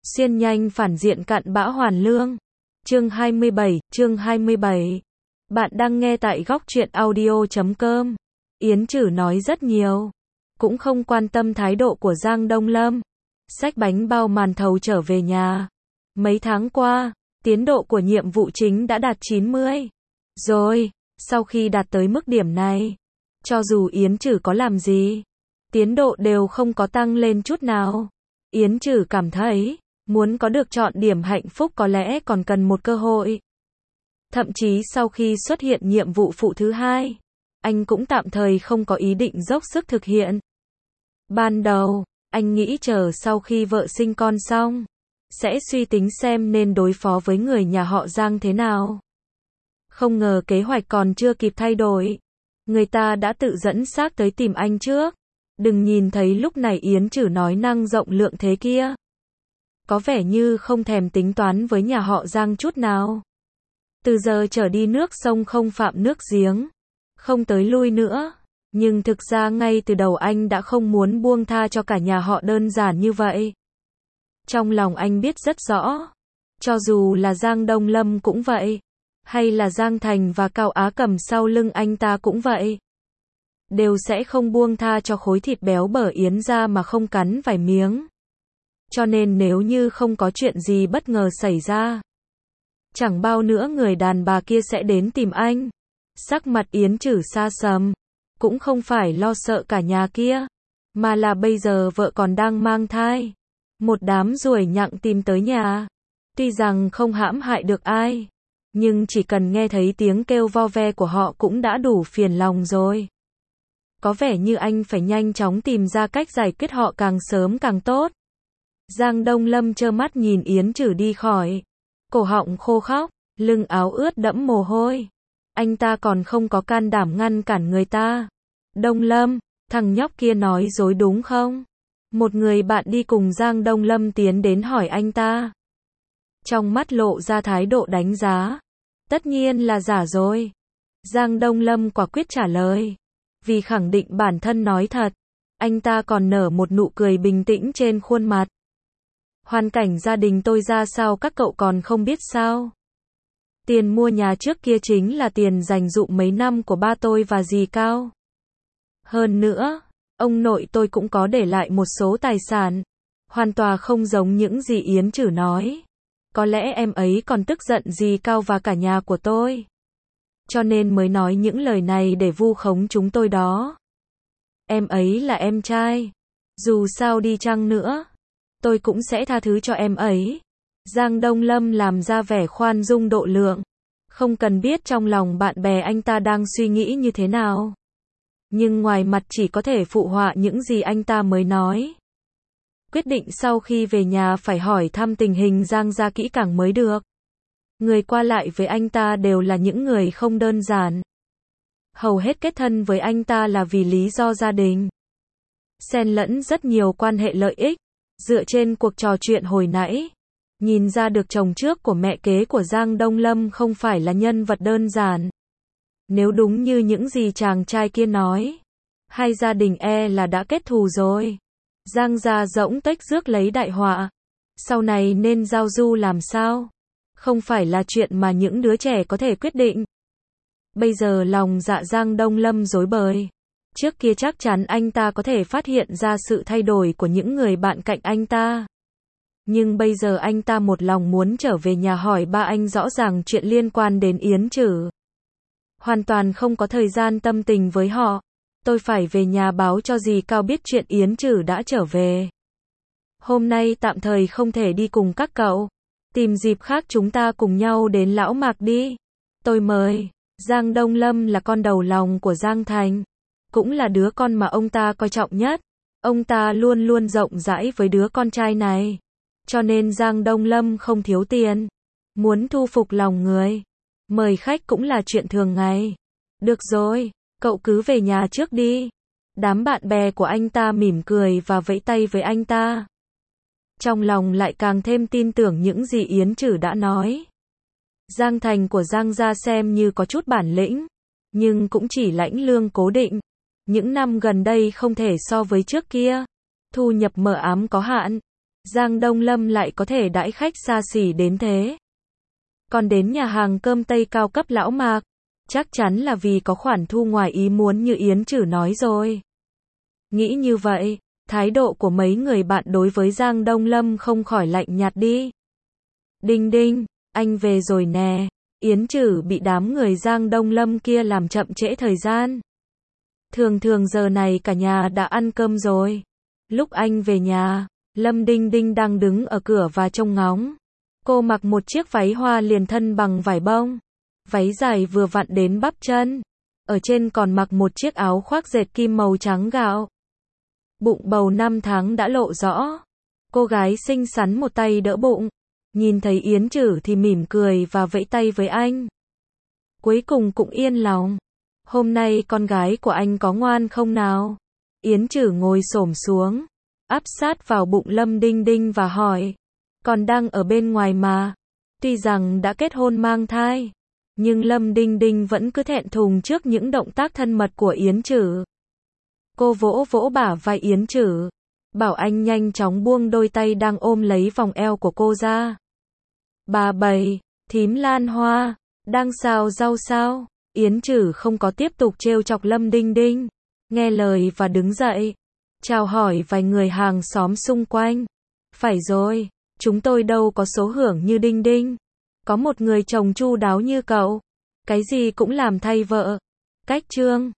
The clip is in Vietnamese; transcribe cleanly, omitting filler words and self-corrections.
Xuyên nhanh phản diện cặn bã hoàn lương. Chương 27. Bạn đang nghe tại góc truyện audio.com. Yến Trử nói rất nhiều, cũng không quan tâm thái độ của Giang Đông Lâm. Xách bánh bao màn thầu trở về nhà. Mấy tháng qua, tiến độ của nhiệm vụ chính đã đạt 90. Rồi, sau khi đạt tới mức điểm này, cho dù Yến Trử có làm gì, tiến độ đều không có tăng lên chút nào. Yến Trử cảm thấy, muốn có được chọn điểm hạnh phúc có lẽ còn cần một cơ hội. Thậm chí sau khi xuất hiện nhiệm vụ phụ thứ hai, anh cũng tạm thời không có ý định dốc sức thực hiện. Ban đầu, anh nghĩ chờ sau khi vợ sinh con xong, sẽ suy tính xem nên đối phó với người nhà họ Giang thế nào. Không ngờ kế hoạch còn chưa kịp thay đổi, người ta đã tự dẫn xác tới tìm anh trước. Đừng nhìn thấy lúc này Yến Trử nói năng rộng lượng thế kia, có vẻ như không thèm tính toán với nhà họ Giang chút nào. Từ giờ trở đi nước sông không phạm nước giếng, không tới lui nữa. Nhưng thực ra ngay từ đầu anh đã không muốn buông tha cho cả nhà họ đơn giản như vậy. Trong lòng anh biết rất rõ, cho dù là Giang Đông Lâm cũng vậy, hay là Giang Thành và Cao Á Cầm sau lưng anh ta cũng vậy, đều sẽ không buông tha cho khối thịt béo bở Yến ra mà không cắn vài miếng. Cho nên nếu như không có chuyện gì bất ngờ xảy ra, chẳng bao nữa người đàn bà kia sẽ đến tìm anh. Sắc mặt Yến Trử xa sầm, cũng không phải lo sợ cả nhà kia, mà là bây giờ vợ còn đang mang thai. Một đám ruồi nhặng tìm tới nhà, tuy rằng không hãm hại được ai, nhưng chỉ cần nghe thấy tiếng kêu vo ve của họ cũng đã đủ phiền lòng rồi. Có vẻ như anh phải nhanh chóng tìm ra cách giải quyết họ càng sớm càng tốt. Giang Đông Lâm trơ mắt nhìn Yến Trử đi khỏi, cổ họng khô khóc, lưng áo ướt đẫm mồ hôi. Anh ta còn không có can đảm ngăn cản người ta. Đông Lâm, thằng nhóc kia nói dối đúng không? Một người bạn đi cùng Giang Đông Lâm tiến đến hỏi anh ta. Trong mắt lộ ra thái độ đánh giá. Tất nhiên là giả rồi. Giang Đông Lâm quả quyết trả lời. Vì khẳng định bản thân nói thật, anh ta còn nở một nụ cười bình tĩnh trên khuôn mặt. Hoàn cảnh gia đình tôi ra sao các cậu còn không biết sao? Tiền mua nhà trước kia chính là tiền dành dụm mấy năm của ba tôi và dì Cao. Hơn nữa, ông nội tôi cũng có để lại một số tài sản. Hoàn toàn không giống những gì Yến Trử nói. Có lẽ em ấy còn tức giận dì Cao và cả nhà của tôi, cho nên mới nói những lời này để vu khống chúng tôi đó. Em ấy là em trai, dù sao đi chăng nữa, tôi cũng sẽ tha thứ cho em ấy. Giang Đông Lâm làm ra vẻ khoan dung độ lượng, không cần biết trong lòng bạn bè anh ta đang suy nghĩ như thế nào. Nhưng ngoài mặt chỉ có thể phụ họa những gì anh ta mới nói. Quyết định sau khi về nhà phải hỏi thăm tình hình Giang gia kỹ càng mới được. Người qua lại với anh ta đều là những người không đơn giản. Hầu hết kết thân với anh ta là vì lý do gia đình, xen lẫn rất nhiều quan hệ lợi ích. Dựa trên cuộc trò chuyện hồi nãy, nhìn ra được chồng trước của mẹ kế của Giang Đông Lâm không phải là nhân vật đơn giản. Nếu đúng như những gì chàng trai kia nói, hai gia đình là đã kết thù rồi. Giang gia rỗng tuếch rước lấy đại họa. Sau này nên giao du làm sao? Không phải là chuyện mà những đứa trẻ có thể quyết định. Bây giờ lòng dạ Giang Đông Lâm rối bời. Trước kia chắc chắn anh ta có thể phát hiện ra sự thay đổi của những người bạn cạnh anh ta. Nhưng bây giờ anh ta một lòng muốn trở về nhà hỏi ba anh rõ ràng chuyện liên quan đến Yến Trử. Hoàn toàn không có thời gian tâm tình với họ. Tôi phải về nhà báo cho dì Cao biết chuyện Yến Trử đã trở về. Hôm nay tạm thời không thể đi cùng các cậu. Tìm dịp khác chúng ta cùng nhau đến Lão Mạc đi. Tôi mời. Giang Đông Lâm là con đầu lòng của Giang Thành, cũng là đứa con mà ông ta coi trọng nhất. Ông ta luôn luôn rộng rãi với đứa con trai này. Cho nên Giang Đông Lâm không thiếu tiền. Muốn thu phục lòng người, mời khách cũng là chuyện thường ngày. Được rồi, cậu cứ về nhà trước đi. Đám bạn bè của anh ta mỉm cười và vẫy tay với anh ta. Trong lòng lại càng thêm tin tưởng những gì Yến Trử đã nói. Giang Thành của Giang gia xem như có chút bản lĩnh, nhưng cũng chỉ lãnh lương cố định. Những năm gần đây không thể so với trước kia. Thu nhập mờ ám có hạn. Giang Đông Lâm lại có thể đãi khách xa xỉ đến thế. Còn đến nhà hàng cơm Tây cao cấp Lão Mạc, chắc chắn là vì có khoản thu ngoài ý muốn như Yến Trử nói rồi. Nghĩ như vậy, thái độ của mấy người bạn đối với Giang Đông Lâm không khỏi lạnh nhạt đi. Đinh đinh, anh về rồi nè. Yến Trử bị đám người Giang Đông Lâm kia làm chậm trễ thời gian. Thường thường giờ này cả nhà đã ăn cơm rồi. Lúc anh về nhà, Lâm Đinh Đinh đang đứng ở cửa và trông ngóng. Cô mặc một chiếc váy hoa liền thân bằng vải bông. Váy dài vừa vặn đến bắp chân. Ở trên còn mặc một chiếc áo khoác dệt kim màu trắng gạo. Bụng bầu 5 tháng đã lộ rõ. Cô gái xinh xắn một tay đỡ bụng. Nhìn thấy Yến Trử thì mỉm cười và vẫy tay với anh. Cuối cùng cũng yên lòng. Hôm nay con gái của anh có ngoan không nào? Yến Trử ngồi xổm xuống, áp sát vào bụng Lâm Đinh Đinh và hỏi. Còn đang ở bên ngoài mà. Tuy rằng đã kết hôn mang thai, nhưng Lâm Đinh Đinh vẫn cứ thẹn thùng trước những động tác thân mật của Yến Trử. Cô vỗ vỗ bả vai Yến Trử, bảo anh nhanh chóng buông đôi tay đang ôm lấy vòng eo của cô ra. Bà Bảy, thím Lan Hoa, đang xào rau sao? Yến Trử không có tiếp tục trêu chọc Lâm Đinh Đinh, nghe lời và đứng dậy, chào hỏi vài người hàng xóm xung quanh. Phải rồi, chúng tôi đâu có số hưởng như Đinh Đinh, có một người chồng chu đáo như cậu, cái gì cũng làm thay vợ. Cách trương